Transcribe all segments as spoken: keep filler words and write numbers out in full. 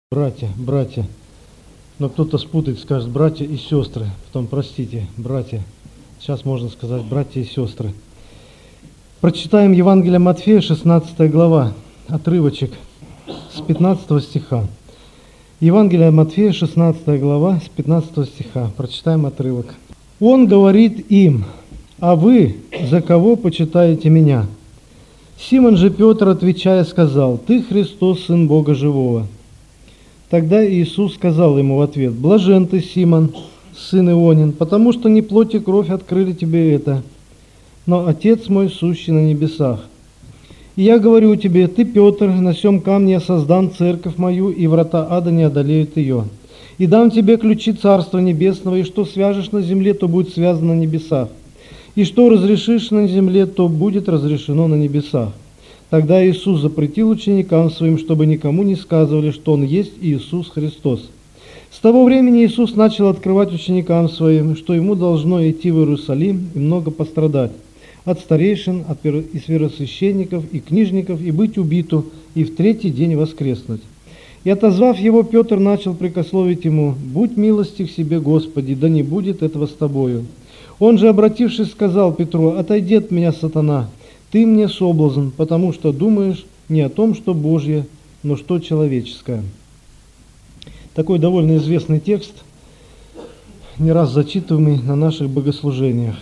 Братья, братья. Но кто-то спутает, скажет братья и сестры. Потом, простите, братья. Сейчас можно сказать братья и сестры. Прочитаем Евангелие Матфея, шестнадцатая глава, отрывочек с пятнадцатого стиха. Евангелие Матфея, шестнадцатая глава, с пятнадцатого стиха. Прочитаем отрывок. Он говорит им: «А вы за кого почитаете меня?» Симон же Петр, отвечая, сказал: «Ты Христос, Сын Бога Живого». Тогда Иисус сказал ему в ответ: «Блажен ты, Симон, сын Ионин, потому что не плоть и кровь открыли тебе это, но Отец мой, сущий на небесах. И я говорю тебе, ты, Петр, на сем камне я создам церковь мою, и врата ада не одолеют ее. И дам тебе ключи Царства Небесного, и что свяжешь на земле, то будет связано на небесах, и что разрешишь на земле, то будет разрешено на небесах». Тогда Иисус запретил ученикам своим, чтобы никому не сказывали, что Он есть Иисус Христос. С того времени Иисус начал открывать ученикам своим, что Ему должно идти в Иерусалим и много пострадать от старейшин, от и первосвященников, и книжников, и быть убиту, и в третий день воскреснуть. И, отозвав Его, Петр начал прикословить Ему: «Будь милостив к себе, Господи, да не будет этого с Тобою». Он же, обратившись, сказал Петру: «Отойди от меня, сатана, ты мне соблазн, потому что думаешь не о том, что Божье, но что человеческое». Такой довольно известный текст, не раз зачитываемый на наших богослужениях.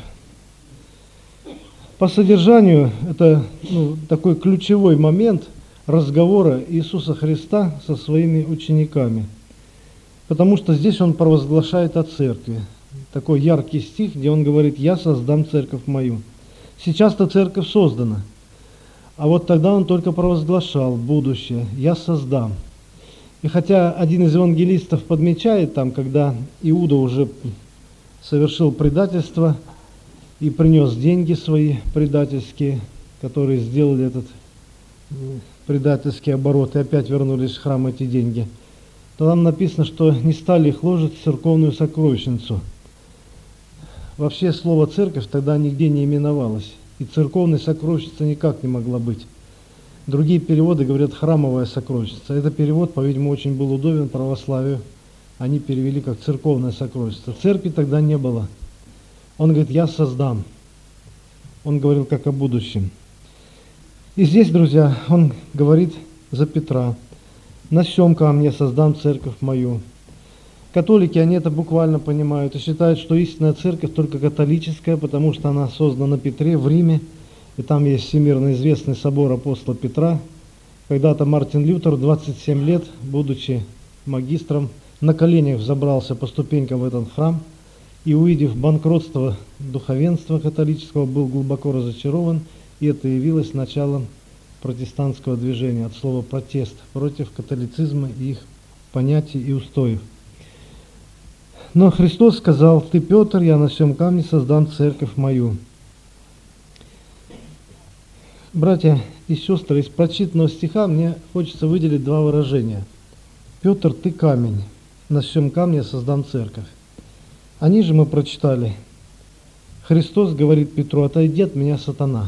По содержанию это ну, такой ключевой момент разговора Иисуса Христа со своими учениками, потому что здесь Он провозглашает о церкви. Такой яркий стих, где Он говорит: «Я создам церковь мою». Сейчас-то церковь создана, а вот тогда Он только провозглашал будущее: «Я создам». И хотя один из евангелистов подмечает там, когда Иуда уже совершил предательство и принес деньги свои предательские, которые сделали этот предательский оборот, и опять вернулись в храм эти деньги, то там написано, что не стали их ложить в церковную сокровищницу. Вообще слово «церковь» тогда нигде не именовалось, и церковной сокровищницы никак не могла быть. Другие переводы говорят «храмовая сокровищница». Этот перевод, по-видимому, очень был удобен православию. Они перевели как «церковная сокровищница». Церкви тогда не было. Он говорит: «Я создам». Он говорил как о будущем. И здесь, друзья, он говорит за Петра: «На сем камне я создам церковь мою». Католики, они это буквально понимают и считают, что истинная церковь только католическая, потому что она создана на Петре в Риме, и там есть всемирно известный собор апостола Петра. Когда-то Мартин Лютер, двадцать семь лет, будучи магистром, на коленях взобрался по ступенькам в этот храм и, увидев банкротство духовенства католического, был глубоко разочарован, и это явилось началом протестантского движения, от слова «протест», против католицизма и их понятий и устоев. Но Христос сказал: «Ты, Петр, я на сем камне создам церковь мою». Братья и сестры, из прочитанного стиха мне хочется выделить два выражения. «Петр, ты камень, на сем камне я создам церковь». Они же мы прочитали: Христос говорит Петру: «Отойди от меня, сатана».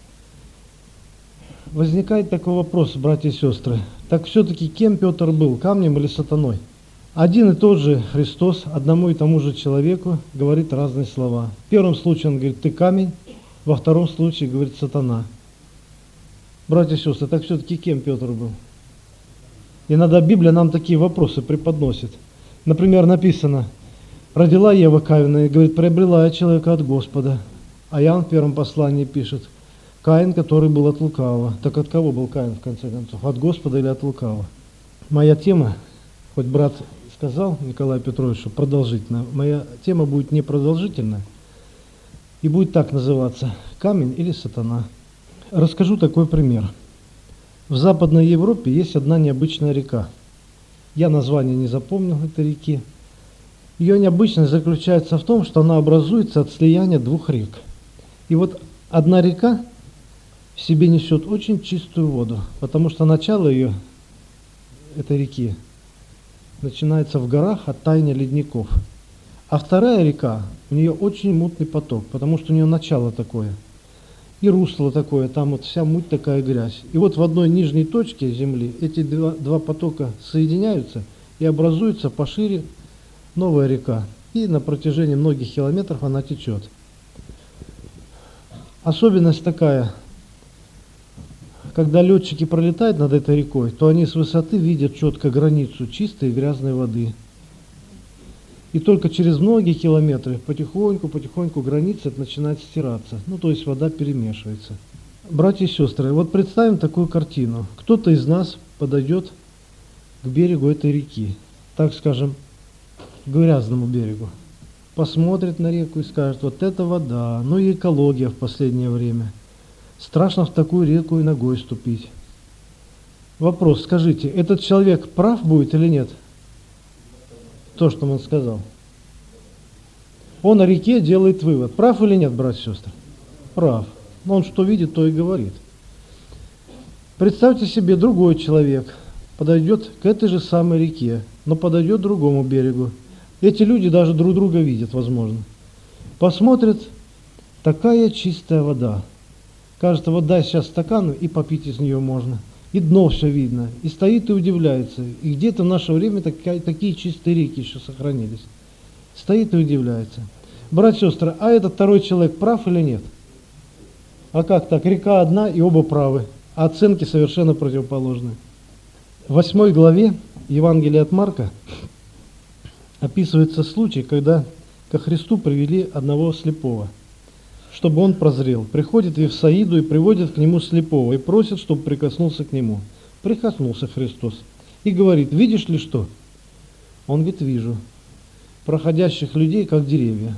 Возникает такой вопрос, братья и сестры: так все-таки кем Петр был, камнем или сатаной? Один и тот же Христос одному и тому же человеку говорит разные слова. В первом случае Он говорит: «Ты камень», во втором случае говорит: «Сатана». Братья и сестры, так все-таки кем Петр был? Иногда Библия нам такие вопросы преподносит. Например, написано: «Родила Ева Каина», и говорит: «Приобрела я человека от Господа». А Иоанн в первом послании пишет: «Каин, который был от лукавого». Так от кого был Каин, в конце концов? От Господа или от лукавого? Моя тема, хоть брат сказал Николай Петрович, что продолжительно, моя тема будет не продолжительная и будет так называться: «Камень или сатана». Расскажу такой пример. В Западной Европе есть одна необычная река. Я название не запомнил этой реки. Ее необычность заключается в том, что она образуется от слияния двух рек. И вот одна река в себе несет очень чистую воду, потому что начало ее, этой реки, начинается в горах от таяния ледников. А вторая река, у нее очень мутный поток, потому что у нее начало такое. и русло такое, там вот вся муть такая грязь. И вот в одной нижней точке земли эти два, два потока соединяются и образуется пошире новая река. И на протяжении многих километров она течет. Особенность такая, когда летчики пролетают над этой рекой, то они с высоты видят четко границу чистой и грязной воды. И только через многие километры потихоньку-потихоньку граница начинает стираться. Ну, то есть вода перемешивается. Братья и сестры, вот представим такую картину. Кто-то из нас подойдет к берегу этой реки, так скажем, к грязному берегу. Посмотрит на реку и скажет: вот это вода, ну и экология в последнее время. Страшно в такую реку и ногой ступить. Вопрос, скажите, этот человек прав будет или нет? То, что он сказал. Он о реке делает вывод. Прав или нет, братья и сестры? Прав. Но он что видит, то и говорит. Представьте себе, другой человек подойдет к этой же самой реке, но подойдет к другому берегу. Эти люди даже друг друга видят, возможно. Посмотрят, такая чистая вода. Кажется, вот дай сейчас стакан, и попить из нее можно. И дно все видно. И стоит и удивляется. И где-то в наше время такая, такие чистые реки еще сохранились. Стоит и удивляется. Братья и сестры, а этот второй человек прав или нет? А как так? Река одна, и оба правы. А оценки совершенно противоположные. В восьмой главе Евангелия от Марка описывается случай, когда ко Христу привели одного слепого, чтобы он прозрел. Приходит в Вифсаиду и приводит к нему слепого и просит, чтобы прикоснулся к нему. Прикоснулся Христос и говорит: видишь ли что? Он говорит: вижу. Проходящих людей, как деревья.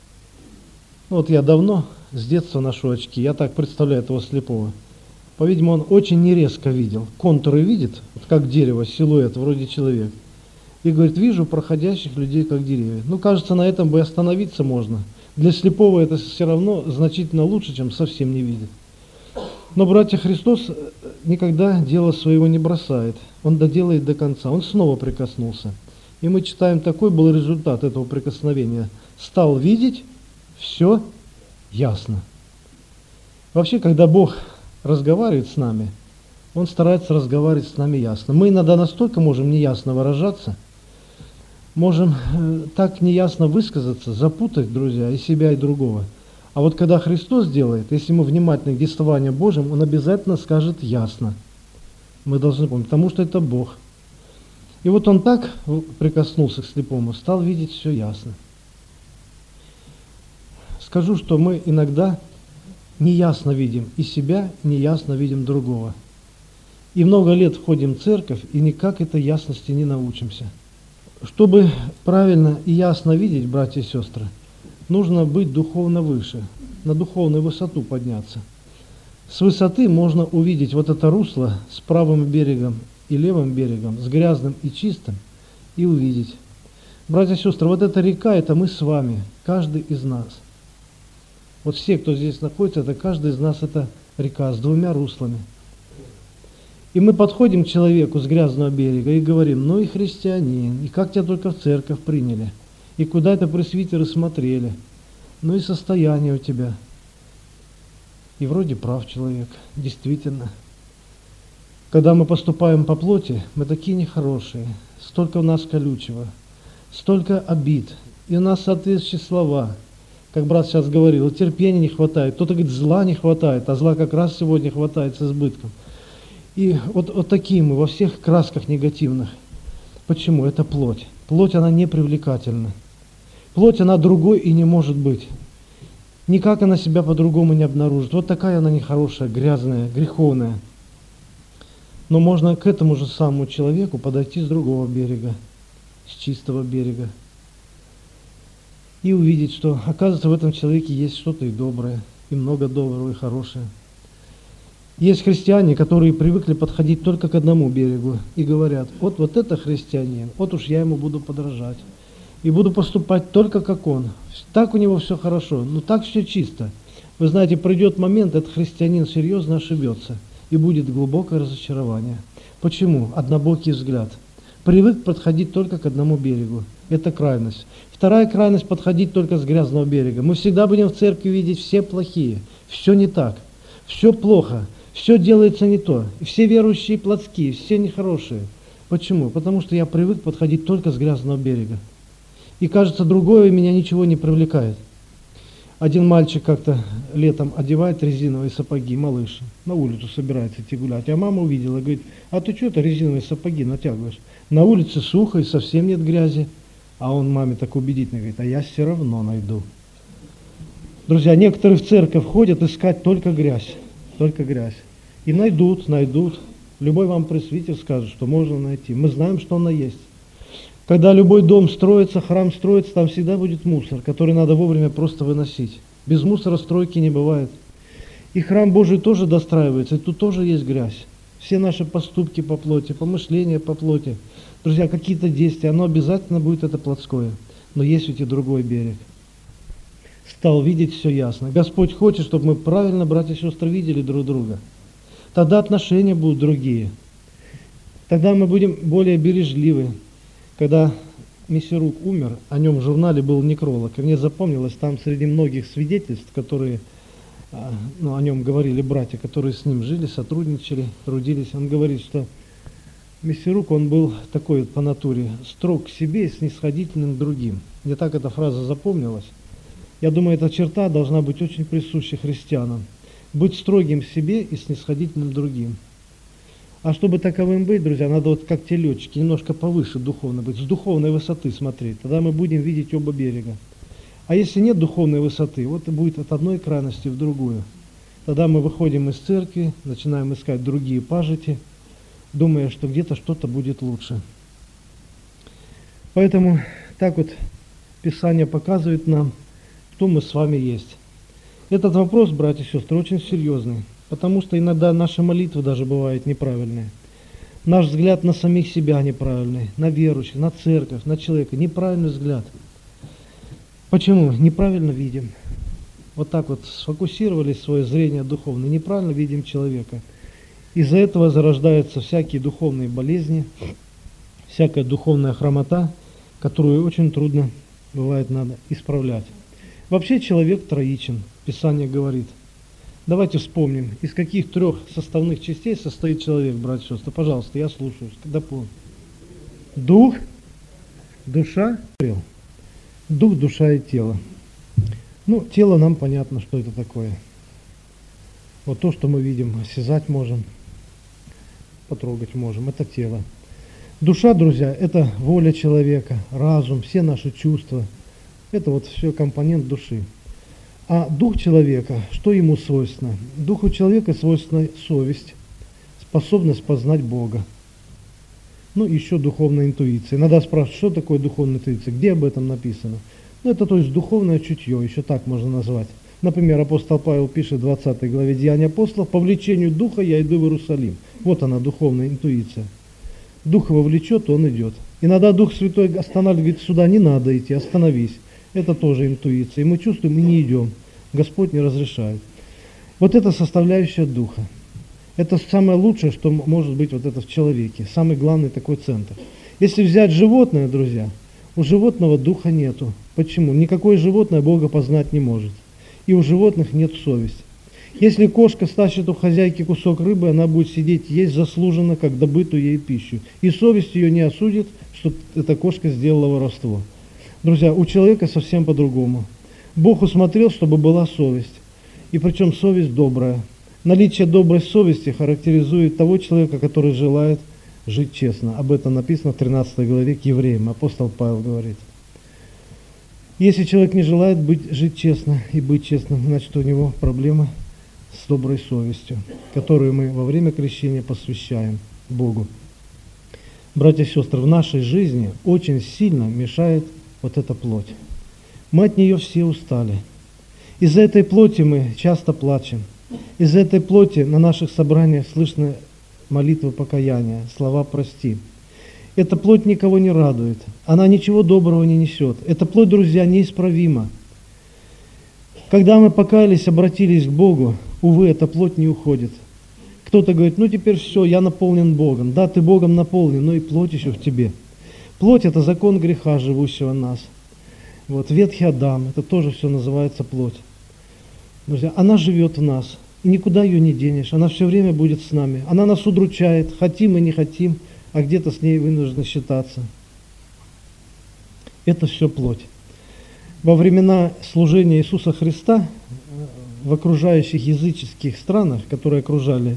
Вот я давно, с детства ношу очки, я так представляю этого слепого. По-видимому, он очень нерезко видел. Контуры видит, вот как дерево, силуэт, вроде человека. И говорит: вижу проходящих людей, как деревья. Ну, кажется, на этом бы остановиться можно. Для слепого это все равно значительно лучше, чем совсем не видит. Но, братья, Христос никогда дело своего не бросает. Он доделает до конца. Он снова прикоснулся. И мы читаем, такой был результат этого прикосновения. Стал видеть, все ясно. Вообще, когда Бог разговаривает с нами, Он старается разговаривать с нами ясно. Мы иногда настолько можем неясно выражаться, можем э, так неясно высказаться, запутать, друзья, и себя, и другого. А вот когда Христос делает, если мы внимательны к действованию Божьим, Он обязательно скажет ясно. Мы должны помнить, потому что это Бог. И вот Он так прикоснулся к слепому, стал видеть все ясно. Скажу, что мы иногда неясно видим и себя, неясно видим другого. И много лет ходим в церковь, и никак этой ясности не научимся. Чтобы правильно и ясно видеть, братья и сестры, нужно быть духовно выше, на духовную высоту подняться. С высоты можно увидеть вот это русло с правым берегом и левым берегом, с грязным и чистым, и увидеть. Братья и сестры, вот эта река, это мы с вами, каждый из нас. Вот все, кто здесь находится, это каждый из нас, это река с двумя руслами. И мы подходим к человеку с грязного берега и говорим: ну и христианин, и как тебя только в церковь приняли, и куда это пресвитеры смотрели, ну и состояние у тебя. И вроде прав человек, действительно. Когда мы поступаем по плоти, мы такие нехорошие, столько у нас колючего, столько обид, и у нас соответствующие слова. Как брат сейчас говорил, терпения не хватает, кто-то говорит, зла не хватает, а зла как раз сегодня хватает с избытком. И вот, вот такие мы во всех красках негативных. Почему? Это плоть. Плоть, она не привлекательна. Плоть, она другой и не может быть. Никак она себя по-другому не обнаружит. Вот такая она нехорошая, грязная, греховная. Но можно к этому же самому человеку подойти с другого берега, с чистого берега. И увидеть, что, оказывается, в этом человеке есть что-то и доброе, и много доброго, и хорошего. Есть христиане, которые привыкли подходить только к одному берегу и говорят: вот, вот это христианин, вот уж я ему буду подражать. И буду поступать только как он. Так у него все хорошо, ну так все чисто. Вы знаете, придет момент, этот христианин серьезно ошибется, и будет глубокое разочарование. Почему? Однобокий взгляд. Привык подходить только к одному берегу. Это крайность. Вторая крайность – подходить только с грязного берега. Мы всегда будем в церкви видеть все плохие. Все не так. Все плохо, все делается не то. Все верующие плотские, все нехорошие. Почему? Потому что я привык подходить только с грязного берега. И кажется, другое меня ничего не привлекает. Один мальчик как-то летом одевает резиновые сапоги, малыш, на улицу собирается идти гулять. А мама увидела, говорит, а ты что это резиновые сапоги натягиваешь? На улице сухо и совсем нет грязи. А он маме так убедительно говорит, а я все равно найду. Друзья, некоторые в церковь ходят искать только грязь, только грязь. И найдут, найдут. Любой вам пресвитер скажет, что можно найти. Мы знаем, что она есть. Когда любой дом строится, храм строится, там всегда будет мусор, который надо вовремя просто выносить. Без мусора стройки не бывает. И храм Божий тоже достраивается, и тут тоже есть грязь. Все наши поступки по плоти, помышления по плоти. Друзья, какие-то действия, оно обязательно будет это плотское. Но есть ведь и другой берег. Стал видеть все ясно. Господь хочет, чтобы мы правильно, братья и сестры, видели друг друга. Тогда отношения будут другие. Тогда мы будем более бережливы. Когда Мессерук умер, о нем в журнале был некролог, и мне запомнилось, там среди многих свидетельств, которые ну, о нем говорили братья, которые с ним жили, сотрудничали, трудились, он говорит, что Мессерук, он был такой вот по натуре, строг к себе и снисходительным к другим. Мне так эта фраза запомнилась. Я думаю, эта черта должна быть очень присуща христианам. Быть строгим к себе и снисходительным к другим. А чтобы таковым быть, друзья, надо вот как те летчики, немножко повыше духовно быть, с духовной высоты смотреть. Тогда мы будем видеть оба берега. А если нет духовной высоты, вот будет от одной крайности в другую. Тогда мы выходим из церкви, начинаем искать другие пажити, думая, что где-то что-то будет лучше. Поэтому так вот Писание показывает нам, кто мы с вами есть. Этот вопрос, братья и сестры, очень серьезный. Потому что иногда наши молитвы даже бывают неправильные. Наш взгляд на самих себя неправильный, на верующих, на церковь, на человека. Неправильный взгляд. Почему? Неправильно видим. Вот так вот сфокусировали свое зрение духовное, неправильно видим человека. Из-за этого зарождаются всякие духовные болезни, всякая духовная хромота, которую очень трудно, бывает, надо исправлять. Вообще человек троичен, Писание говорит. Давайте вспомним, из каких трех составных частей состоит человек, братья и сестры. Пожалуйста, я слушаю. Когда помню. Дух, душа, дух, душа и тело. Ну, тело нам понятно, что это такое. Вот то, что мы видим, осязать можем, потрогать можем, это тело. Душа, друзья, это воля человека, разум, все наши чувства. Это вот все компонент души. А дух человека, что ему свойственно? Духу человека свойственна совесть, способность познать Бога. Ну, еще духовная интуиция. Иногда спрашивают, что такое духовная интуиция, где об этом написано? Ну, это то есть духовное чутье, еще так можно назвать. Например, апостол Павел пишет в двадцатой главе Деяния апостолов, по влечению духа я иду в Иерусалим. Вот она, духовная интуиция. Дух его влечет, он идет. Иногда Дух Святой останавливает, сюда не надо идти, остановись. Это тоже интуиция. И мы чувствуем, и не идем. Господь не разрешает. Вот это составляющая духа. Это самое лучшее, что может быть вот это в человеке. Самый главный такой центр. Если взять животное, друзья, у животного духа нету. Почему? Никакое животное Бога познать не может. И у животных нет совести. Если кошка стащит у хозяйки кусок рыбы, она будет сидеть есть заслуженно, как добытую ей пищу. И совесть ее не осудит, что эта кошка сделала воровство. Друзья, у человека совсем по-другому. Бог усмотрел, чтобы была совесть. И причем совесть добрая. Наличие доброй совести характеризует того человека, который желает жить честно. Об этом написано в тринадцатой главе к евреям. Апостол Павел говорит. Если человек не желает быть, жить честно и быть честным, значит у него проблемы с доброй совестью, которую мы во время крещения посвящаем Богу. Братья и сестры, в нашей жизни очень сильно мешает вот эта плоть. Мы от нее все устали. Из-за этой плоти мы часто плачем. Из-за этой плоти на наших собраниях слышны молитвы покаяния, слова «прости». Эта плоть никого не радует. Она ничего доброго не несет. Эта плоть, друзья, неисправима. Когда мы покаялись, обратились к Богу, увы, эта плоть не уходит. Кто-то говорит, ну теперь все, я наполнен Богом. Да, ты Богом наполнен, но и плоть еще в тебе. Плоть – это закон греха, живущего в нас. Вот, ветхий Адам, это тоже все называется плоть. Друзья, она живет в нас. И никуда ее не денешь, она все время будет с нами. Она нас удручает, хотим и не хотим, а где-то с ней вынуждены считаться. Это все плоть. Во времена служения Иисуса Христа в окружающих языческих странах, которые окружали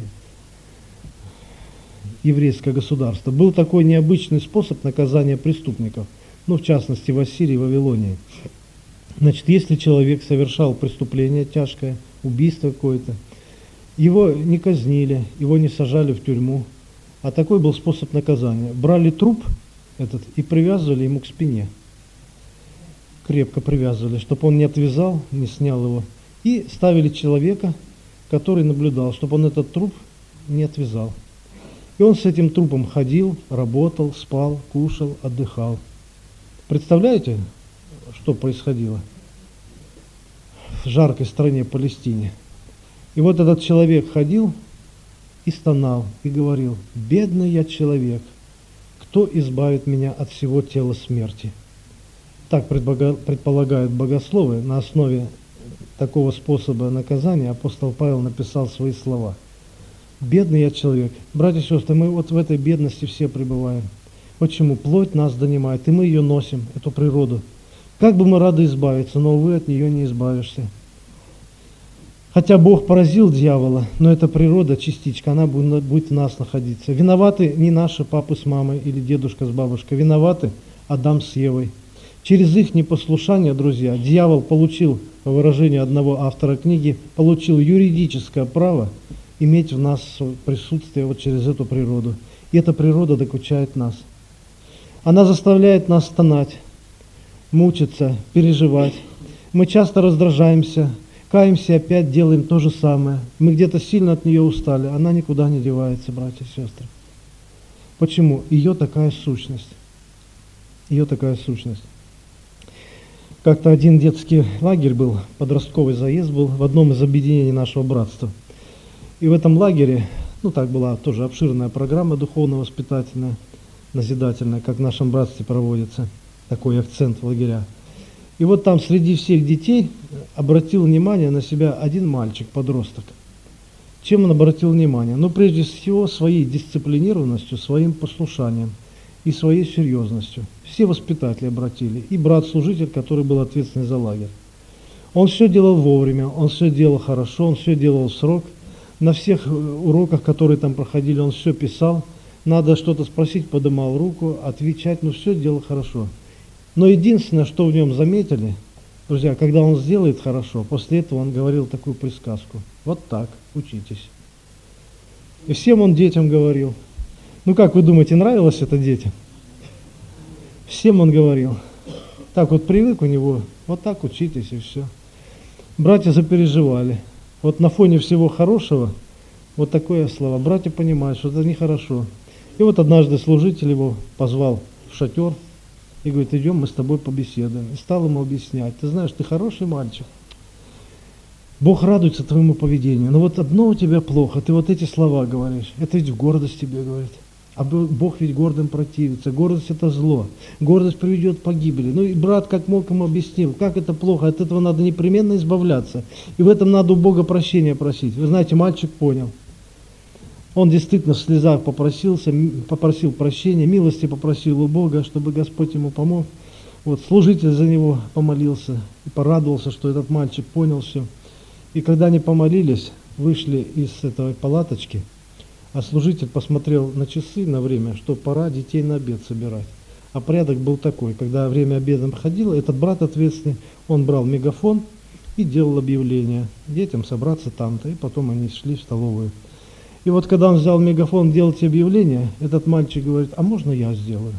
еврейское государство, был такой необычный способ наказания преступников, ну, в частности, в Ассирии и Вавилонии. Значит, если человек совершал преступление тяжкое, убийство какое-то, его не казнили, его не сажали в тюрьму, а такой был способ наказания. Брали труп этот и привязывали ему к спине. Крепко привязывали, чтобы он не отвязал, не снял его. И ставили человека, который наблюдал, чтобы он этот труп не отвязал. И он с этим трупом ходил, работал, спал, кушал, отдыхал. Представляете, что происходило в жаркой стране Палестине? И вот этот человек ходил и стонал, и говорил: «Бедный я человек, кто избавит меня от всего тела смерти?» Так предполагают богословы. На основе такого способа наказания апостол Павел написал свои слова. Бедный я человек. Братья и сестры, мы вот в этой бедности все пребываем. Почему? Плоть нас донимает, и мы ее носим, эту природу. Как бы мы рады избавиться, но, увы, от нее не избавишься. Хотя Бог поразил дьявола, но эта природа, частичка, она будет в нас находиться. Виноваты не наши папы с мамой или дедушка с бабушкой, виноваты Адам с Евой. Через их непослушание, друзья, дьявол получил, по выражению одного автора книги, получил юридическое право иметь в нас присутствие вот через эту природу. И эта природа докучает нас. Она заставляет нас стонать, мучиться, переживать. Мы часто раздражаемся, каемся, опять делаем то же самое. Мы где-то сильно от нее устали, она никуда не девается, братья и сестры. Почему? Ее такая сущность. Ее такая сущность. Как-то один детский лагерь был, подростковый заезд был в одном из объединений нашего братства. И в этом лагере, ну так была тоже обширная программа духовно-воспитательная, назидательная, как в нашем братстве проводится, такой акцент в лагерях. И вот там среди всех детей обратил внимание на себя один мальчик, подросток. Чем он обратил внимание? Ну, прежде всего, своей дисциплинированностью, своим послушанием и своей серьезностью. Все воспитатели обратили, и брат-служитель, который был ответственный за лагерь. Он все делал вовремя, он все делал хорошо, он все делал в срок. На всех уроках, которые там проходили, он все писал. Надо что-то спросить, поднимал руку, отвечать, но все делал хорошо. Но единственное, что в нем заметили, друзья, когда он сделает хорошо, после этого он говорил такую присказку: вот так, учитесь. И всем он детям говорил. Ну как вы думаете, нравилось это детям? Всем он говорил. Так вот привык у него, вот так учитесь и все. Братья запереживали. Вот на фоне всего хорошего, вот такое слово. Братья понимают, что это нехорошо. И вот однажды служитель его позвал в шатер и говорит: идем, мы с тобой побеседуем. И стал ему объяснять: ты знаешь, ты хороший мальчик. Бог радуется твоему поведению. Но вот одно у тебя плохо, ты вот эти слова говоришь. Это ведь в гордость тебе говорит. А Бог ведь гордым противится. Гордость – это зло. Гордость приведет к погибели. Ну и брат как мог ему объяснил, как это плохо, от этого надо непременно избавляться. И в этом надо у Бога прощения просить. Вы знаете, мальчик понял. Он действительно в слезах попросился, попросил прощения, милости попросил у Бога, чтобы Господь ему помог. Вот служитель за него помолился и порадовался, что этот мальчик понял все. И когда они помолились, вышли из этой палаточки, а служитель посмотрел на часы, на время, что пора детей на обед собирать. А порядок был такой: когда время обеда проходило, этот брат ответственный, он брал мегафон и делал объявление детям собраться там-то, и потом они шли в столовую. И вот когда он взял мегафон делать объявление, этот мальчик говорит: а можно я сделаю?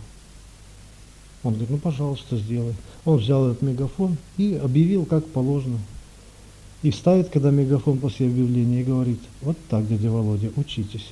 Он говорит: ну пожалуйста, сделай. Он взял этот мегафон и объявил как положено. И ставит, когда мегафон после объявления, и говорит: вот так, дядя Володя, учитесь.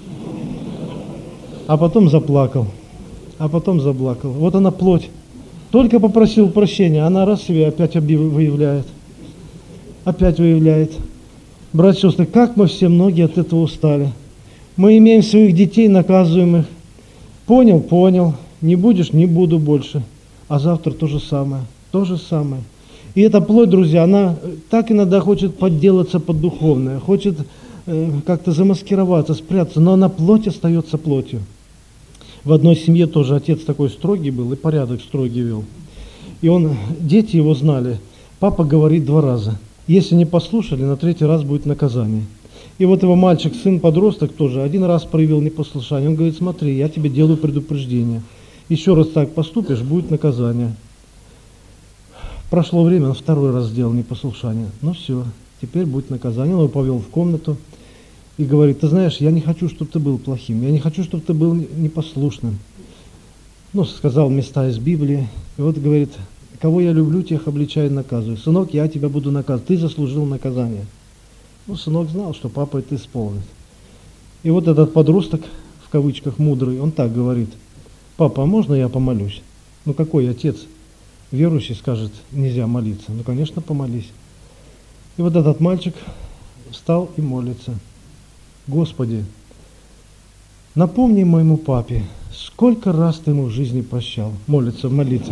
А потом заплакал. А потом заплакал. Вот она плоть. Только попросил прощения, она раз себе опять выявляет. Опять выявляет. Братья и сестры, как мы все, многие от этого устали. Мы имеем своих детей, наказываем их. Понял, понял. Не будешь, не буду больше. А завтра то же самое. То же самое. И эта плоть, друзья, она так иногда хочет подделаться под духовное, хочет э, как-то замаскироваться, спрятаться, но она плоть остается плотью. В одной семье тоже отец такой строгий был и порядок строгий вел. И он, дети его знали, папа говорит два раза. Если не послушали, на третий раз будет наказание. И вот его мальчик, сын, подросток тоже один раз проявил непослушание. Он говорит: смотри, я тебе делаю предупреждение. Еще раз так поступишь, будет наказание. Прошло время, он второй раз сделал непослушание. Ну все, теперь будет наказание. Он его повел в комнату и говорит: ты знаешь, я не хочу, чтобы ты был плохим, я не хочу, чтобы ты был непослушным. Ну, сказал места из Библии. И вот говорит: кого я люблю, тех обличаю и наказываю. Сынок, я тебя буду наказывать, ты заслужил наказание. Ну, сынок знал, что папа это исполнит. И вот этот подросток, в кавычках мудрый, он так говорит: папа, а можно я помолюсь? Ну, какой отец верующий скажет: нельзя молиться? Ну, конечно, помолись. И вот этот мальчик встал и молится: Господи, напомни моему папе, сколько раз ты ему в жизни прощал. Молится в молитве.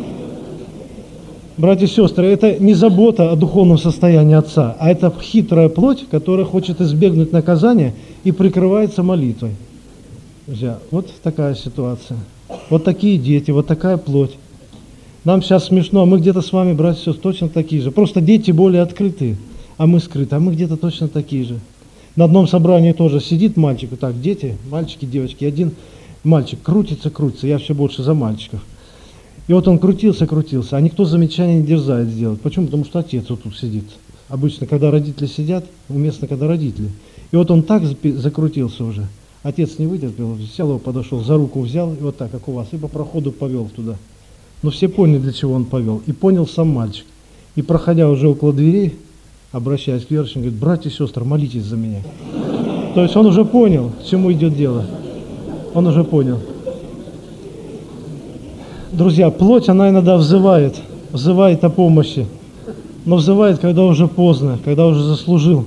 Братья и сестры, это не забота о духовном состоянии отца, а это хитрая плоть, которая хочет избегнуть наказания и прикрывается молитвой. Друзья, вот такая ситуация. Вот такие дети, вот такая плоть. Нам сейчас смешно, а мы где-то с вами, братья и сестры, точно такие же. Просто дети более открытые, а мы скрыты, а мы где-то точно такие же. На одном собрании тоже сидит мальчик, вот так, дети, мальчики, девочки, один мальчик крутится, крутится, я все больше за мальчиков. И вот он крутился, крутился, а никто замечания не дерзает сделать. Почему? Потому что отец вот тут сидит. Обычно, когда родители сидят, уместно, когда родители. И вот он так закрутился уже. Отец не вытерпел, взял его, подошел, за руку взял, и вот так, как у вас, и по проходу повел туда. Но все поняли, для чего он повел. И понял сам мальчик. И проходя уже около дверей, обращаясь к верующим, говорит: братья и сестры, молитесь за меня. То есть он уже понял, к чему идет дело. Он уже понял. Друзья, плоть, она иногда взывает, взывает о помощи, но взывает, когда уже поздно, когда уже заслужил.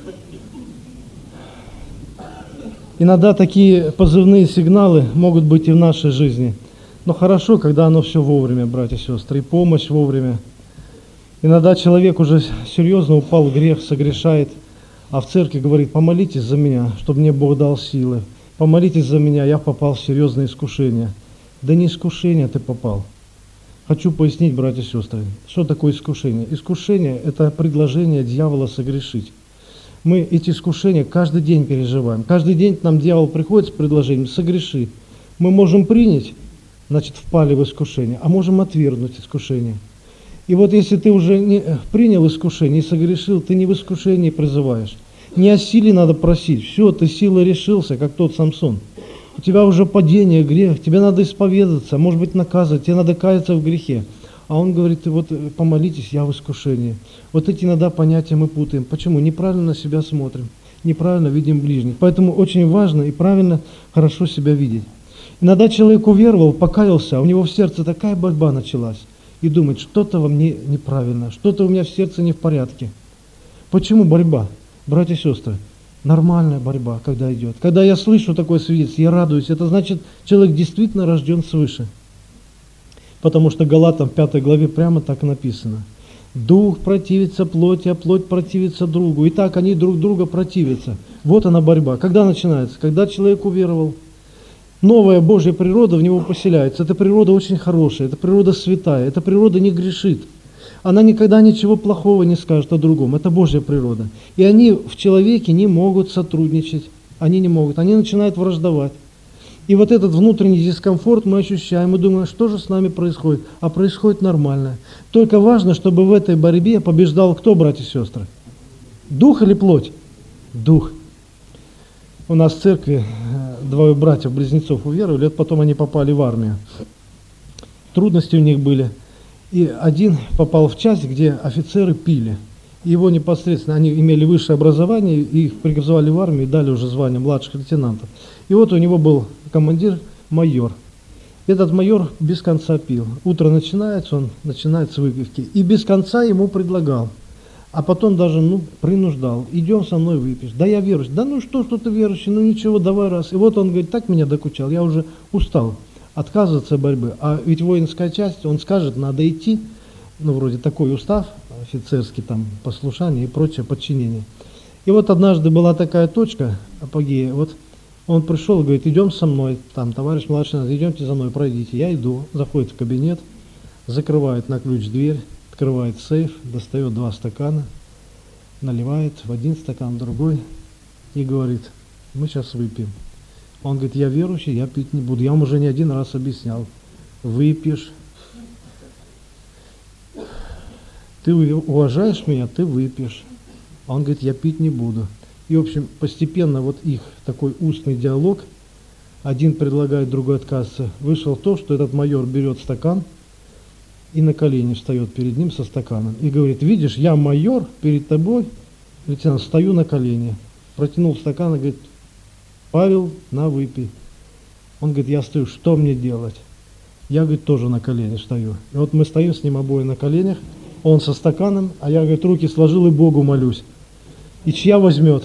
Иногда такие позывные сигналы могут быть и в нашей жизни, но хорошо, когда оно все вовремя, братья и сестры, и помощь вовремя. Иногда человек уже серьезно упал в грех, согрешает, а в церкви говорит: помолитесь за меня, чтобы мне Бог дал силы, помолитесь за меня, я попал в серьезное искушение. Да не искушение ты попал. Хочу пояснить, братья и сестры, что такое искушение. Искушение – это предложение дьявола согрешить. Мы эти искушения каждый день переживаем. Каждый день к нам дьявол приходит с предложением: согреши. Мы можем принять, значит, впали в искушение, а можем отвергнуть искушение. И вот если ты уже не принял искушение и согрешил, ты не в искушении призываешь. Не о силе надо просить. Все, ты силой решился, как тот Самсон. У тебя уже падение, грех, тебе надо исповедаться, может быть, наказывать, тебе надо каяться в грехе. А он говорит: вот помолитесь, я в искушении. Вот эти иногда понятия мы путаем. Почему? Неправильно на себя смотрим, неправильно видим ближних. Поэтому очень важно и правильно хорошо себя видеть. Иногда человек уверовал, покаялся, а у него в сердце такая борьба началась. И думает: что-то во мне неправильно, что-то у меня в сердце не в порядке. Почему борьба? Братья и сестры, нормальная борьба, когда идет. Когда я слышу такое свидетельство, я радуюсь. Это значит, человек действительно рожден свыше. Потому что Галатам в пятой главе прямо так написано: дух противится плоти, а плоть противится другу. И так они друг друга противятся. Вот она борьба. Когда начинается? Когда человек уверовал. Новая Божья природа в него поселяется. Эта природа очень хорошая, эта природа святая, эта природа не грешит. Она никогда ничего плохого не скажет о другом. Это Божья природа. И они в человеке не могут сотрудничать. Они не могут. Они начинают враждовать. И вот этот внутренний дискомфорт мы ощущаем. Мы думаем: что же с нами происходит? А происходит нормально. Только важно, чтобы в этой борьбе побеждал кто, братья и сестры? Дух или плоть? Дух. У нас в церкви двое братьев-близнецов уверовали, это потом они попали в армию. Трудности у них были. И один попал в часть, где офицеры пили. Его непосредственно, они имели высшее образование, и их призвали в армию и дали уже звание младших лейтенантов. И вот у него был командир майор. Этот майор без конца пил. Утро начинается, он начинает с выпивки. И без конца ему предлагал. А потом даже, ну, принуждал. Идем со мной выпьешь. Да я верующий. Да ну что, что ты верующий? Ну ничего, давай раз. И вот он говорит: так меня докучал, я уже устал отказываться от борьбы. А ведь воинская часть, он скажет: надо идти. ну, вроде такой устав, офицерский там, послушание и прочее подчинение. И вот однажды была такая точка апогея, вот он пришел и говорит, идем со мной, там, товарищ младший, идемте за мной, пройдите. Я иду, заходит в кабинет, закрывает на ключ дверь, открывает сейф, достает два стакана, наливает в один стакан, в другой и говорит, мы сейчас выпьем. Он говорит, я верующий, я пить не буду. Я вам уже не один раз объяснял. Выпьешь. Ты уважаешь меня, ты выпьешь. А он говорит, я пить не буду. И, в общем, постепенно вот их такой устный диалог, один предлагает, другой отказывается, вышел то, что этот майор берет стакан и на колени встает перед ним со стаканом. И говорит, видишь, я майор, перед тобой, лейтенант, стою на колени. Протянул стакан и говорит, Павел, на, выпей. Он говорит, я стою, что мне делать? Я, говорит, тоже на колени стою. И вот мы стоим с ним обои на коленях, он со стаканом, а я, говорит, руки сложил и Богу молюсь. И чья возьмет?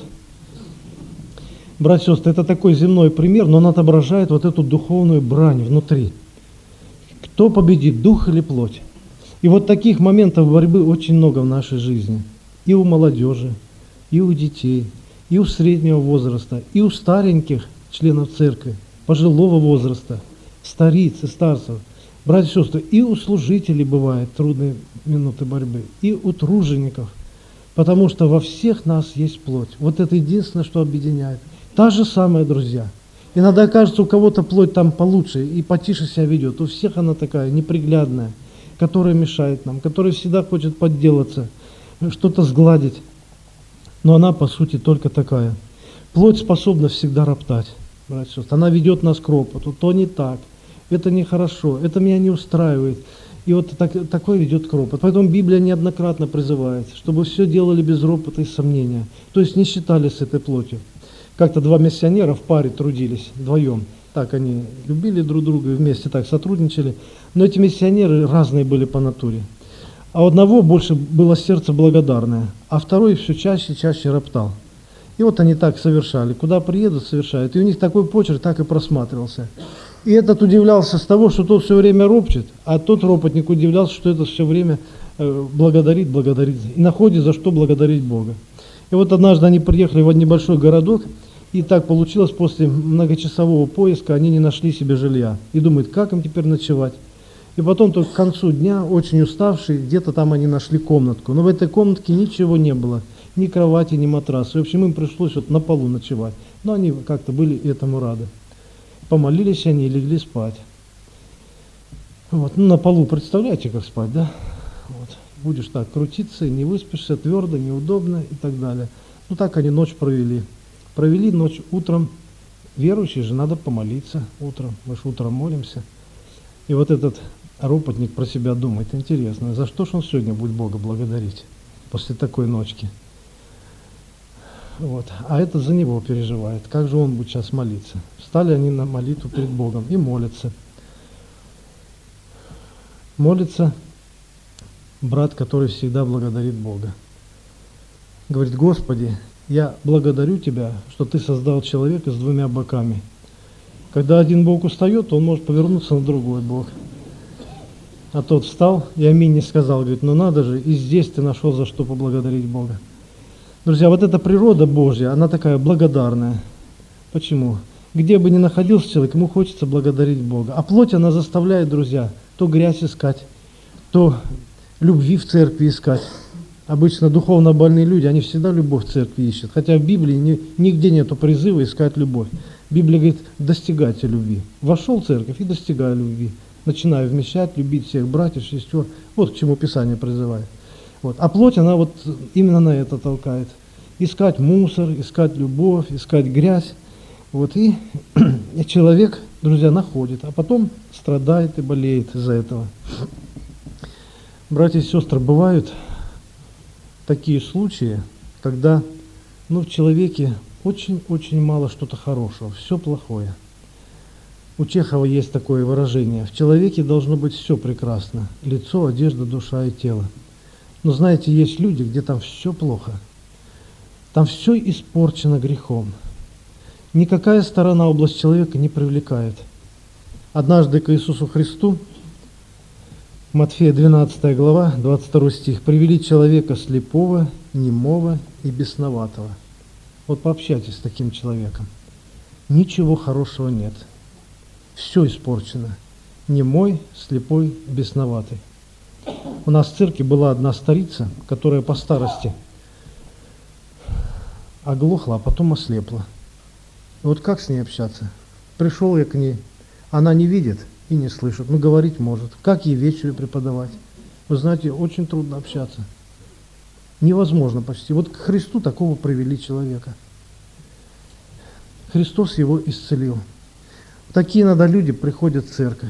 Братья и сестры, это такой земной пример, но он отображает вот эту духовную брань внутри. Кто победит, дух или плоть? И вот таких моментов борьбы очень много в нашей жизни. И у молодежи, и у детей, и у среднего возраста, и у стареньких членов церкви, пожилого возраста, стариц и старцев. Братья и сестры, и у служителей бывают трудные минуты борьбы, и у тружеников. Потому что во всех нас есть плоть. Вот это единственное, что объединяет. Та же самая, друзья. Иногда кажется, у кого-то плоть там получше и потише себя ведет. У всех она такая неприглядная, которая мешает нам, которая всегда хочет подделаться, что-то сгладить. Но она, по сути, только такая. Плоть способна всегда роптать, братья и сестры. Она ведет нас к ропоту. То не так, это нехорошо, это меня не устраивает. И вот так, такое ведет к ропоту. Поэтому Библия неоднократно призывает, чтобы все делали без ропота и сомнения. То есть не считали с этой плотью. Как-то два миссионера в паре трудились, вдвоем. Так они любили друг друга и вместе так сотрудничали. Но эти миссионеры разные были по натуре. А у одного больше было сердце благодарное, а второй все чаще и чаще роптал. И вот они так совершали. Куда приедут, совершают. И у них такой почерк так и просматривался. И этот удивлялся с того, что тот все время ропчет, а тот ропотник удивлялся, что это все время благодарит, благодарит. И находит, за что благодарить Бога. И вот однажды они приехали в небольшой городок, и так получилось, после многочасового поиска они не нашли себе жилья. И думают, как им теперь ночевать. И потом только к концу дня, очень уставшие, где-то там они нашли комнатку. Но в этой комнатке ничего не было. Ни кровати, ни матраса. В общем, им пришлось вот на полу ночевать. Но они как-то были этому рады. Помолились они и легли спать. Вот. Ну, на полу, представляете, как спать, да? Вот. Будешь так крутиться, не выспишься, твердо, неудобно и так далее. Ну, так они ночь провели. Провели ночь утром. Верующие же надо помолиться утром. Мы же утром молимся. И вот этот ропотник про себя думает, интересно, за что же он сегодня будет Бога благодарить после такой ночки? Вот. А это за него переживает. Как же он будет сейчас молиться? Встали они на молитву перед Богом и молятся. Молится брат, который всегда благодарит Бога. Говорит, Господи, я благодарю Тебя, что Ты создал человека с двумя боками. Когда один бок устает, он может повернуться на другой бок. А тот встал и аминь не сказал. Говорит, ну надо же, и здесь ты нашел за что поблагодарить Бога. Друзья, вот эта природа Божья, она такая благодарная. Почему? Где бы ни находился человек, ему хочется благодарить Бога. А плоть, она заставляет, друзья, то грязь искать, то любви в церкви искать. Обычно духовно больные люди, они всегда любовь в церкви ищут. Хотя в Библии ни, нигде нету призыва искать любовь. Библия говорит, достигайте любви. Вошел в церковь и достигай любви. Начинаю вмещать, любить всех братьев, сестер. Вот к чему Писание призывает. Вот. А плоть, она вот именно на это толкает. Искать мусор, искать любовь, искать грязь. Вот. И, и человек, друзья, находит, а потом страдает и болеет из-за этого. Братья и сестры, бывают такие случаи, когда ну, в человеке очень-очень мало что-то хорошего, все плохое. У Чехова есть такое выражение: в человеке должно быть все прекрасно, лицо, одежда, душа и тело. Но знаете, есть люди, где там все плохо, там все испорчено грехом. Никакая сторона, область человека не привлекает. Однажды к Иисусу Христу Матфея двенадцатая глава, двадцать второй стих. «Привели человека слепого, немого и бесноватого». Вот пообщайтесь с таким человеком. Ничего хорошего нет. Все испорчено. Немой, слепой, бесноватый. У нас в церкви была одна старица, которая по старости оглохла, а потом ослепла. И вот как с ней общаться? Пришел я к ней, она не видит и не слышит, но говорить может. Как ей вечерю преподавать? Вы знаете, очень трудно общаться. Невозможно почти. Вот к Христу такого привели человека. Христос его исцелил. Такие иногда люди приходят в церковь.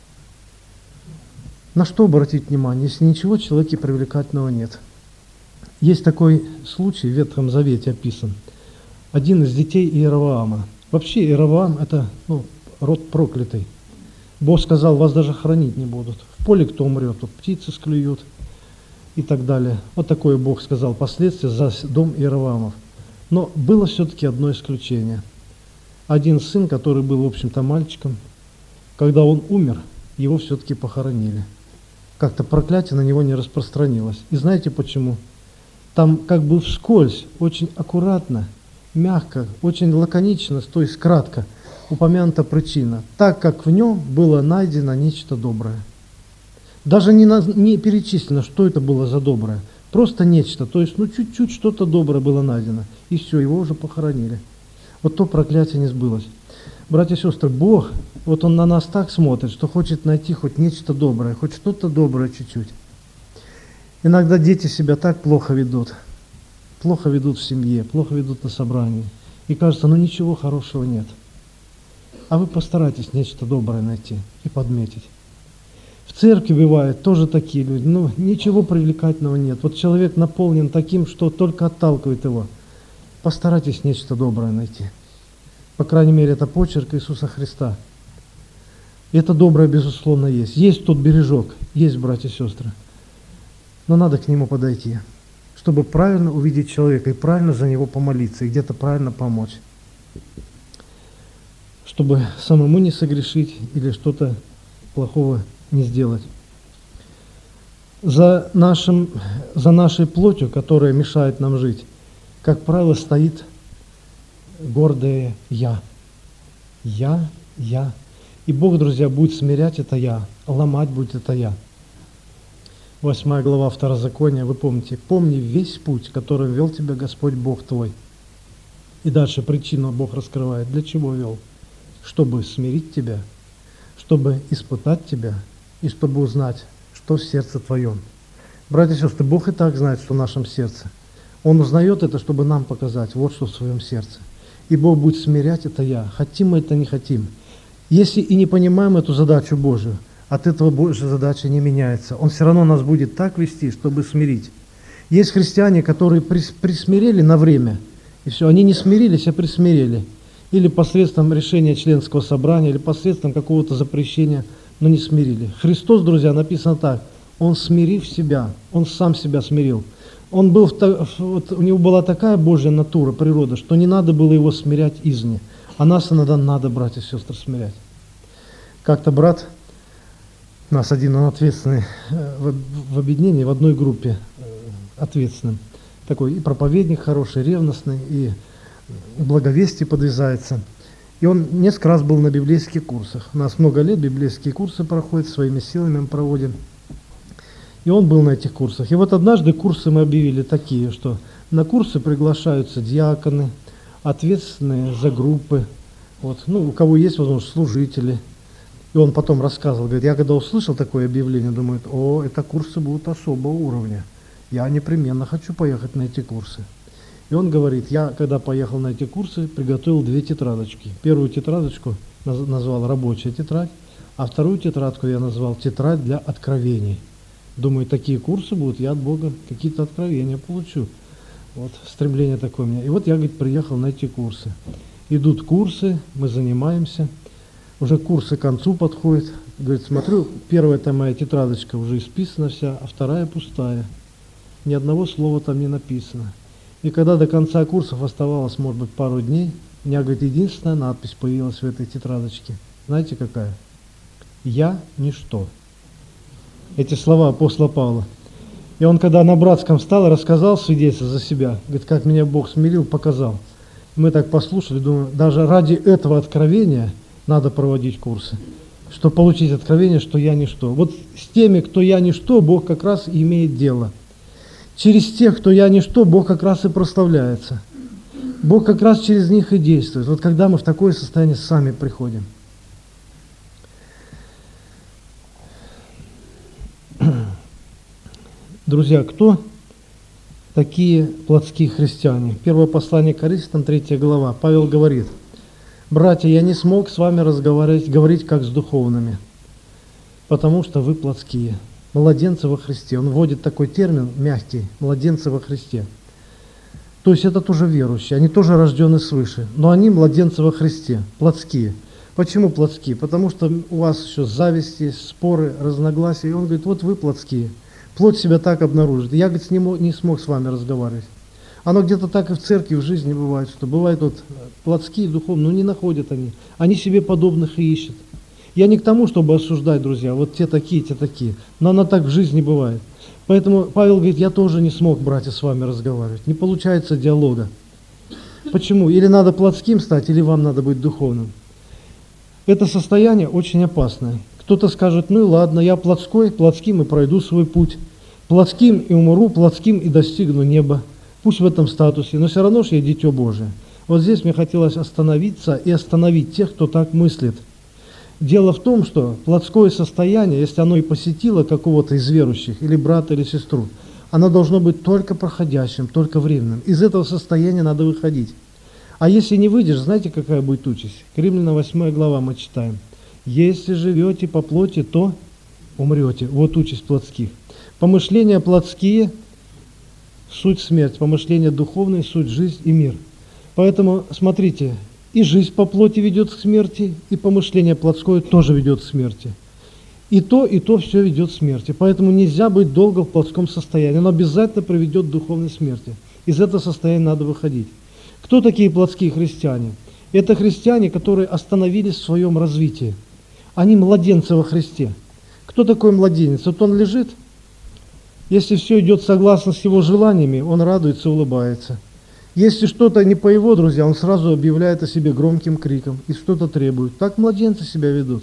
На что обратить внимание, если ничего в человеке привлекательного нет? Есть такой случай в Ветхом Завете описан. Один из детей Иеровоама. Вообще Иеровоам – это ну, род проклятый. Бог сказал, вас даже хранить не будут. В поле кто умрет, тут птицы склюют и так далее. Вот такое Бог сказал последствия за дом Иеровоамов. Но было все-таки одно исключение. Один сын, который был, в общем-то, мальчиком, когда он умер, его все-таки похоронили. Как-то проклятие на него не распространилось. И знаете почему? Там как бы вскользь, очень аккуратно, мягко, очень лаконично, то есть кратко упомянута причина, так как в нем было найдено нечто доброе. Даже не, на, не перечислено, что это было за доброе, просто нечто, то есть ну чуть-чуть что-то доброе было найдено, и все, его уже похоронили. Вот то проклятие не сбылось. Братья и сестры, Бог, вот Он на нас так смотрит, что хочет найти хоть нечто доброе, хоть что-то доброе чуть-чуть. Иногда дети себя так плохо ведут, плохо ведут в семье, плохо ведут на собрании, и кажется, ну ничего хорошего нет. А вы постарайтесь нечто доброе найти и подметить. В церкви бывает тоже такие люди, ну ничего привлекательного нет. Вот человек наполнен таким, что только отталкивает его. Постарайтесь нечто доброе найти. По крайней мере, это почерк Иисуса Христа. И это доброе, безусловно, есть. Есть тот бережок, есть, братья и сестры. Но надо к нему подойти, чтобы правильно увидеть человека и правильно за него помолиться, и где-то правильно помочь. Чтобы самому не согрешить или что-то плохого не сделать. За, нашим, за нашей плотью, которая мешает нам жить, как правило, стоит гордое «я». Я, я. И Бог, друзья, будет смирять это «я», ломать будет это «я». Восьмая глава Второзакония, вы помните, «Помни весь путь, которым вел тебя Господь Бог твой». И дальше причину Бог раскрывает. Для чего вел? Чтобы смирить тебя, чтобы испытать тебя и чтобы узнать, что в сердце твоем. Братья и сестры, Бог и так знает, что в нашем сердце. Он узнает это, чтобы нам показать, вот что в своем сердце. И Бог будет смирять это «я», хотим мы это, не хотим. Если и не понимаем эту задачу Божию, от этого Божья задача не меняется. Он все равно нас будет так вести, чтобы смирить. Есть христиане, которые присмирели на время, и все, они не смирились, а присмирели. Или посредством решения членского собрания, или посредством какого-то запрещения, но не смирили. Христос, друзья, написано так, Он смирив себя, Он сам себя смирил. Он был, вот, у него была такая Божья натура, природа, что не надо было его смирять извне. А нас иногда надо, братья и сестры, смирять. Как-то брат, у нас один, он ответственный в, в объединении, в одной группе ответственным, такой и проповедник хороший, ревностный, и благовестие подвязается. И он несколько раз был на библейских курсах. У нас много лет библейские курсы проходят, своими силами мы проводим. И он был на этих курсах. И вот однажды курсы мы объявили такие, что на курсы приглашаются диаконы, ответственные за группы, вот, ну, у кого есть возможность, служители. И он потом рассказывал, говорит, я когда услышал такое объявление, думаю, о, это курсы будут особого уровня. Я непременно хочу поехать на эти курсы. И он говорит, я когда поехал на эти курсы, приготовил две тетрадочки. Первую тетрадочку назвал рабочая тетрадь, а вторую тетрадку я назвал тетрадь для откровений. Думаю, такие курсы будут, я от Бога какие-то откровения получу. Вот, стремление такое у меня. И вот я, говорит, приехал на эти курсы. Идут курсы, мы занимаемся. Уже курсы к концу подходят. Говорит, смотрю, первая-то моя тетрадочка уже исписана вся, а вторая пустая. Ни одного слова там не написано. И когда до конца курсов оставалось, может быть, пару дней, у меня, говорит, единственная надпись появилась в этой тетрадочке. Знаете, какая? «Я – ничто». эти слова апостола Павла. И он, когда на братском встал, рассказал свидетельство за себя, говорит, как меня Бог смирил, показал. Мы так послушали, думаю, даже ради этого откровения надо проводить курсы, чтобы получить откровение, что я ничто. Вот с теми, кто я ничто, Бог как раз и имеет дело. Через тех, кто я ничто, Бог как раз и прославляется. Бог как раз через них и действует. Вот когда мы в такое состояние сами приходим. Друзья, кто такие плотские христиане? Первое послание к Коринфянам, третья глава. Павел говорит: «Братья, я не смог с вами разговаривать, говорить как с духовными, потому что вы плотские, младенцы во Христе». Он вводит такой термин мягкий – младенцы во Христе. То есть это тоже верующие, они тоже рождены свыше, но они младенцы во Христе, плотские. Почему плотские? Потому что у вас еще зависть есть, споры, разногласия. И он говорит, вот вы плотские. Плоть себя так обнаружит. Я, говорит, не, мог, не смог с вами разговаривать. Оно где-то так и в церкви, в жизни бывает, что бывает вот плотские, духовные, но не находят они. Они себе подобных и ищут. Я не к тому, чтобы осуждать, друзья, вот те такие, те такие. Но оно так в жизни бывает. Поэтому Павел говорит, я тоже не смог, братья, с вами разговаривать. Не получается диалога. Почему? Или надо плотским стать, или вам надо быть духовным. Это состояние очень опасное. Кто-то скажет, ну и ладно, я плотской, плотским и пройду свой путь. Плотским и умру, плотским и достигну неба. Пусть в этом статусе, но все равно же я дитё Божие. Вот здесь мне хотелось остановиться и остановить тех, кто так мыслит. Дело в том, что плотское состояние, если оно и посетило какого-то из верующих, или брата, или сестру, оно должно быть только проходящим, только временным. Из этого состояния надо выходить. А если не выйдешь, знаете, какая будет участь? К Римлянам восьмая глава мы читаем. «Если живете по плоти, то умрете». Вот участь плотских. Помышления плотские – суть смерть, помышления духовные – суть жизнь и мир. Поэтому, смотрите, и жизнь по плоти ведет к смерти, и помышление плотское тоже ведет к смерти. И то, и то все ведет к смерти. Поэтому нельзя быть долго в плотском состоянии. Оно обязательно приведет к духовной смерти. Из этого состояния надо выходить. Кто такие плотские христиане? Это христиане, которые остановились в своем развитии. Они младенцы во Христе. Кто такой младенец? Вот он лежит, если все идет согласно с его желаниями, он радуется, улыбается. Если что-то не по его, друзья, он сразу объявляет о себе громким криком и что-то требует. Так младенцы себя ведут.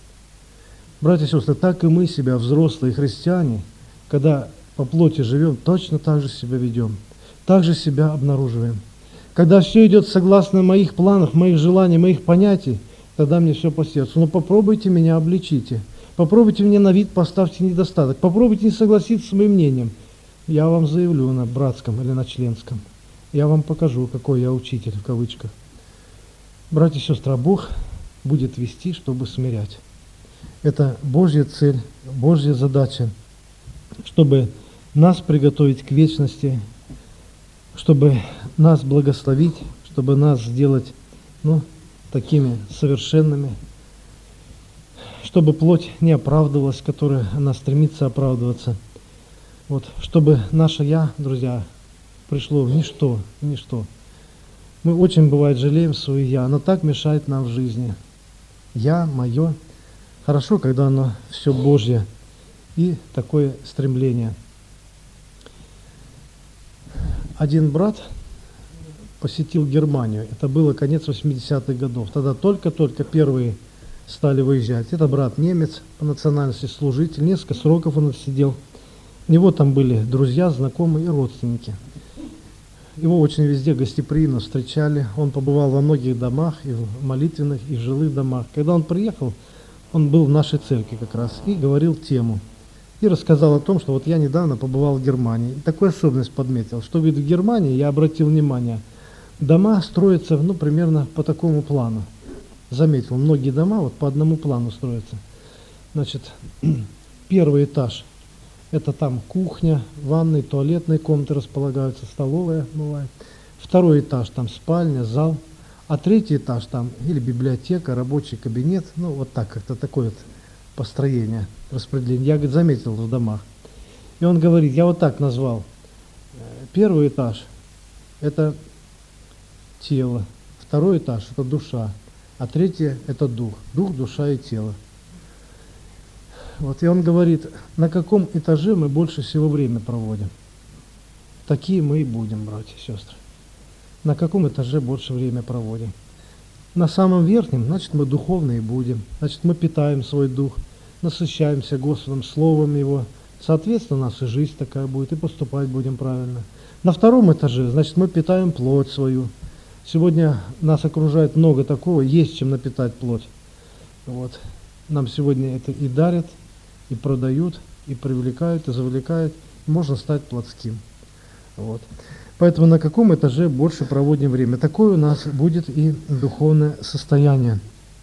Братья и сестры, так и мы себя, взрослые христиане, когда по плоти живем, точно так же себя ведем, так же себя обнаруживаем. Когда все идет согласно моих планах, моих желаний, моих понятий, тогда мне все по сердцу. Но попробуйте меня обличите. Попробуйте мне на вид поставьте недостаток. Попробуйте не согласиться с моим мнением. Я вам заявлю на братском или на членском. Я вам покажу, какой я учитель, в кавычках. Братья и сестры, Бог будет вести, чтобы смирять. Это Божья цель, Божья задача, чтобы нас приготовить к вечности, чтобы нас благословить, чтобы нас сделать, ну, такими совершенными, чтобы плоть не оправдывалась, которой она стремится оправдываться. Вот, чтобы наше «я», друзья, пришло в ничто, в ничто. Мы очень, бывает, жалеем свое «я», оно так мешает нам в жизни. «Я», «моё». Хорошо, когда оно все Божье и такое стремление. Один брат посетил Германию. Это было конец восьмидесятых годов. Тогда только-только первые стали выезжать. Это брат немец по национальности, служитель. Несколько сроков он отсидел. У него там были друзья, знакомые и родственники. Его очень везде гостеприимно встречали. Он побывал во многих домах, и в молитвенных, и в жилых домах. Когда он приехал, он был в нашей церкви как раз и говорил тему. И рассказал о том, что вот я недавно побывал в Германии. И такую особенность подметил, что говорит, в Германии, я обратил внимание, дома строятся, ну, примерно по такому плану. Заметил, многие дома вот по одному плану строятся. Значит, первый этаж, это там кухня, ванной, туалетные комнаты располагаются, столовая бывает. Второй этаж, там спальня, зал. А третий этаж, там или библиотека, рабочий кабинет, ну, вот так, как-то такое вот построение, распределение. Я, говорит, заметил в домах. И он говорит, я вот так назвал. Первый этаж – это тело, второй этаж – это душа, а третий – это дух. Дух, душа и тело. Вот, и он говорит, на каком этаже мы больше всего время проводим. Такие мы и будем, братья и сестры. На каком этаже больше время проводим. На самом верхнем, значит, мы духовные будем. Значит, мы питаем свой дух, насыщаемся Господом, Словом Его. Соответственно, наша жизнь такая будет, и поступать будем правильно. На втором этаже, значит, мы питаем плоть свою. Сегодня нас окружает много такого, есть чем напитать плоть. Вот. Нам сегодня это и дарят, и продают, и привлекают, и завлекают. Можно стать плотским. Вот. Поэтому на каком этаже больше проводим время. Такое у нас будет и духовное состояние.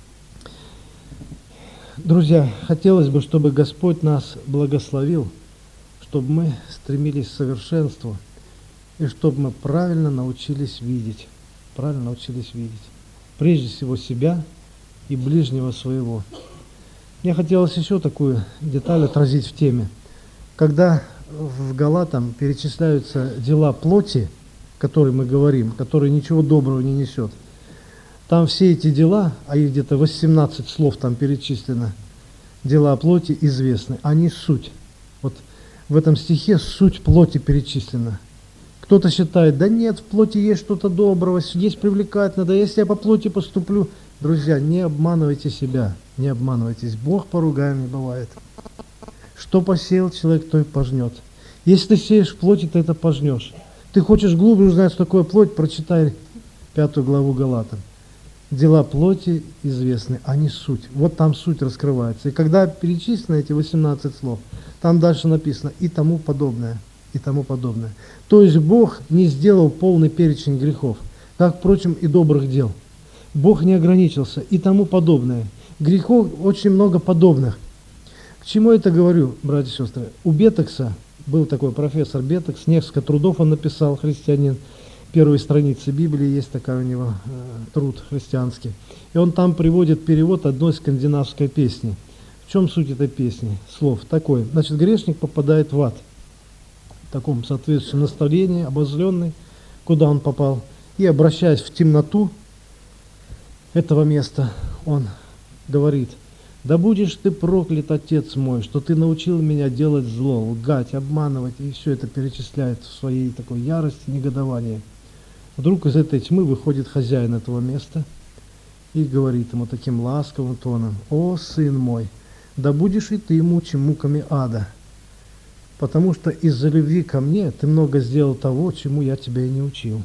Друзья, хотелось бы, чтобы Господь нас благословил, чтобы мы стремились к совершенству, и чтобы мы правильно научились видеть. Правильно научились видеть. Прежде всего себя и ближнего своего. Мне хотелось еще такую деталь отразить в теме. Когда в Галатам перечисляются дела плоти, о которых мы говорим, которые ничего доброго не несет, там все эти дела, а их где-то восемнадцать слов там перечислено, дела плоти известны, они суть. Вот в этом стихе суть плоти перечислена. Кто-то считает, да нет, в плоти есть что-то доброго, есть привлекательное, да если я по плоти поступлю. Друзья, не обманывайте себя, не обманывайтесь. Бог поругаем не бывает. Что посеял человек, то и пожнет. Если ты сеешь в плоти, ты это пожнешь. Ты хочешь глубже узнать, что такое плоть, прочитай пятую главу Галатам. Дела плоти известны, они суть. Вот там суть раскрывается. И когда перечислены эти восемнадцать слов, там дальше написано и тому подобное, и тому подобное. То есть Бог не сделал полный перечень грехов, как, впрочем, и добрых дел. Бог не ограничился и тому подобное. Грехов очень много подобных. К чему я это говорю, братья и сестры? У Бетекса был такой профессор Бетекс, несколько трудов он написал, христианин. Первые страницы Библии есть такая у него э, труд христианский. И он там приводит перевод одной скандинавской песни. В чем суть этой песни? Слов такой. Значит, грешник попадает в ад. В таком соответствующем настроении, обозленный, куда он попал. И обращаясь в темноту этого места, он говорит: «Да будешь ты проклят, Отец мой, что ты научил меня делать зло, лгать, обманывать». И все это перечисляет в своей такой ярости, негодовании. Вдруг из этой тьмы выходит хозяин этого места и говорит ему таким ласковым тоном: «О, сын мой, да будешь и ты мучим муками ада, потому что из-за любви ко мне ты много сделал того, чему я тебя и не учил».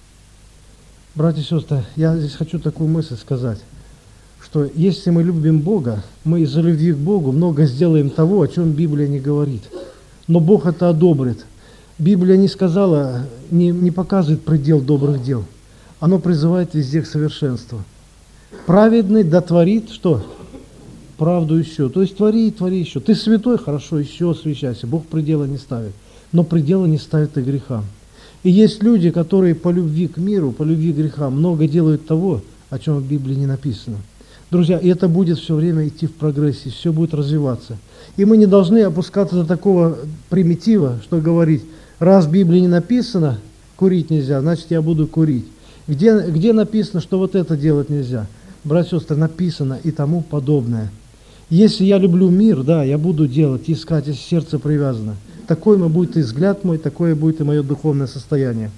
Братья и сестры, я здесь хочу такую мысль сказать, что если мы любим Бога, мы из-за любви к Богу много сделаем того, о чем Библия не говорит. Но Бог это одобрит. Библия не сказала, не, не показывает предел добрых дел. Оно призывает везде к совершенству. Праведный дотворит что? Правду еще. То есть твори и твори еще. Ты святой, хорошо, еще освящайся. Бог предела не ставит. Но предела не ставит и грехам. И есть люди, которые по любви к миру, по любви к грехам много делают того, о чем в Библии не написано. Друзья, и это будет все время идти в прогрессе, все будет развиваться. И мы не должны опускаться до такого примитива, что говорить: раз в Библии не написано, курить нельзя, значит я буду курить. Где, где написано, что вот это делать нельзя? Братья и сестры, написано и тому подобное. Если я люблю мир, да, я буду делать, искать, если сердце привязано. Такой мой будет и взгляд мой, такое будет и мое духовное состояние.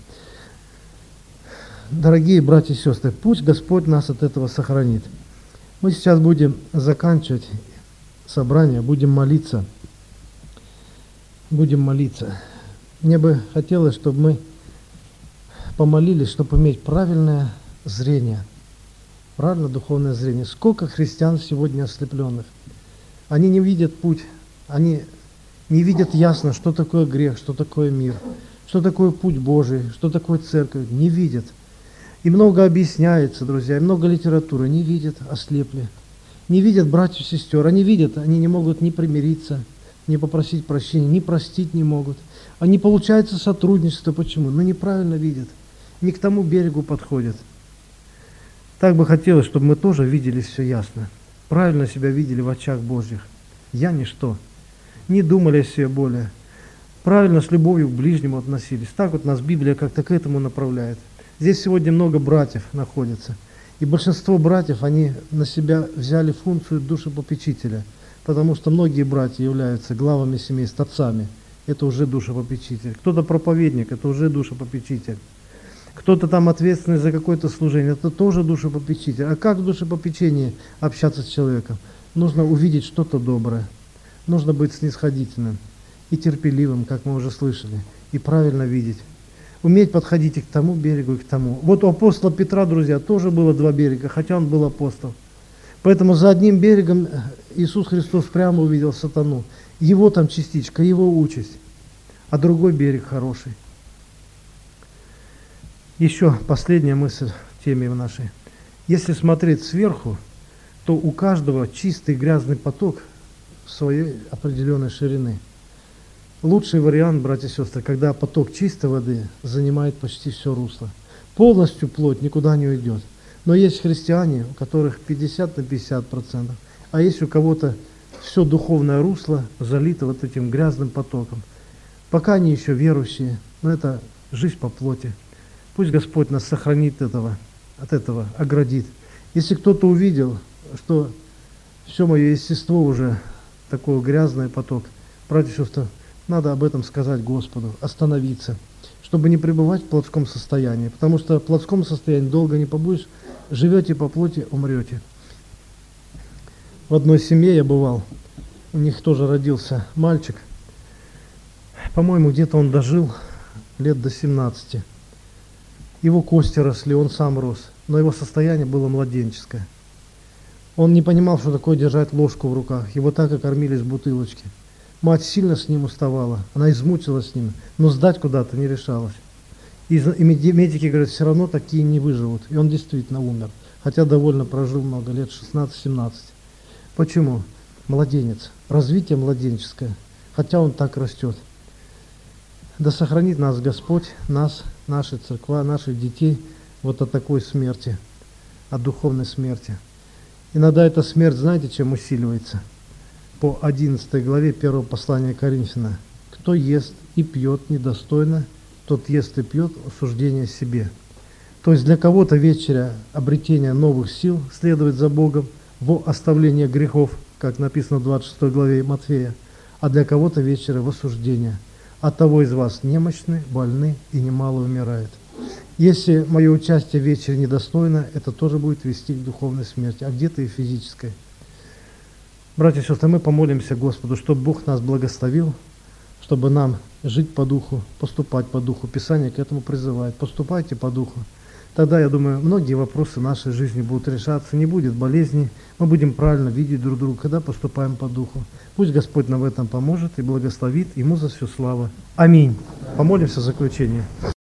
Дорогие братья и сестры, пусть Господь нас от этого сохранит. Мы сейчас будем заканчивать собрание, будем молиться. Будем молиться. Мне бы хотелось, чтобы мы помолились, чтобы иметь правильное зрение, правильное духовное зрение. Сколько христиан сегодня ослепленных. Они не видят путь, они не видят ясно, что такое грех, что такое мир, что такое путь Божий, что такое церковь. Не видят. И много объясняется, друзья, и много литературы. Не видят, ослепли. Не видят братьев и сестер. Они видят, они не могут ни примириться, ни попросить прощения, ни простить не могут. А не получается сотрудничество. Почему? Ну, неправильно видят. Не к тому берегу подходят. Так бы хотелось, чтобы мы тоже видели все ясно. Правильно себя видели в очах Божьих. Я ничто. Не думали о себе более. Правильно с любовью к ближнему относились. Так вот нас Библия как-то к этому направляет. Здесь сегодня много братьев находится. И большинство братьев, они на себя взяли функцию душепопечителя. потому что многие братья являются главами семейств, отцами. Это уже душепопечитель. Кто-то проповедник, это уже душепопечитель. Кто-то там ответственный за какое-то служение, это тоже душепопечитель. А как в душепопечении общаться с человеком? Нужно увидеть что-то доброе. Нужно быть снисходительным и терпеливым, как мы уже слышали, и правильно видеть. Уметь подходить и к тому берегу, и к тому. Вот у апостола Петра, друзья, тоже было два берега, хотя он был апостол. Поэтому за одним берегом Иисус Христос прямо увидел сатану. Его там частичка, его участь. А другой берег хороший. Еще последняя мысль в теме нашей. Если смотреть сверху, то у каждого чистый грязный поток своей определенной ширины. Лучший вариант, братья и сестры, когда поток чистой воды занимает почти все русло. Полностью плоть никуда не уйдет. Но есть христиане, у которых пятьдесят на пятьдесят процентов, а есть у кого-то все духовное русло залито вот этим грязным потоком. Пока они еще верующие, но это жизнь по плоти. Пусть Господь нас сохранит этого, от этого, оградит. Если кто-то увидел, что все мое естество уже такой грязный поток, братья и сестры, надо об этом сказать Господу, остановиться, чтобы не пребывать в плотском состоянии, потому что в плотском состоянии долго не побудешь, живете по плоти, умрете. В одной семье я бывал, у них тоже родился мальчик, по-моему, где-то он дожил лет до семнадцати. Его кости росли, он сам рос, но его состояние было младенческое. Он не понимал, что такое держать ложку в руках, его так и кормили с бутылочки. Мать сильно с ним уставала, она измучилась с ним, но сдать куда-то не решалась. И, и медики говорят, все равно такие не выживут. И он действительно умер, хотя довольно прожил много лет, шестнадцать-семнадцать. Почему? Младенец, развитие младенческое, хотя он так растет. Да сохранит нас Господь, нас, наши церква, наших детей вот от такой смерти, от духовной смерти. Иногда эта смерть, знаете, чем усиливается? По одиннадцатой главе первого послания Коринфянам. Кто ест и пьет недостойно, тот ест и пьет осуждение себе. То есть для кого-то вечеря обретения новых сил следовать за Богом во оставление грехов, как написано в двадцать шестой главе Матфея, а для кого-то вечера в осуждение. От того из вас немощны, больны и немало умирает. Если мое участие в вечере недостойно, это тоже будет вести к духовной смерти, а где-то и физической. Братья и сестры, мы помолимся Господу, чтобы Бог нас благословил, чтобы нам жить по духу, поступать по духу. Писание к этому призывает. Поступайте по духу. Тогда, я думаю, многие вопросы нашей жизни будут решаться, не будет болезней, мы будем правильно видеть друг друга, когда поступаем по духу. Пусть Господь нам в этом поможет и благословит, Ему за всю славу. Аминь. Помолимся в заключение.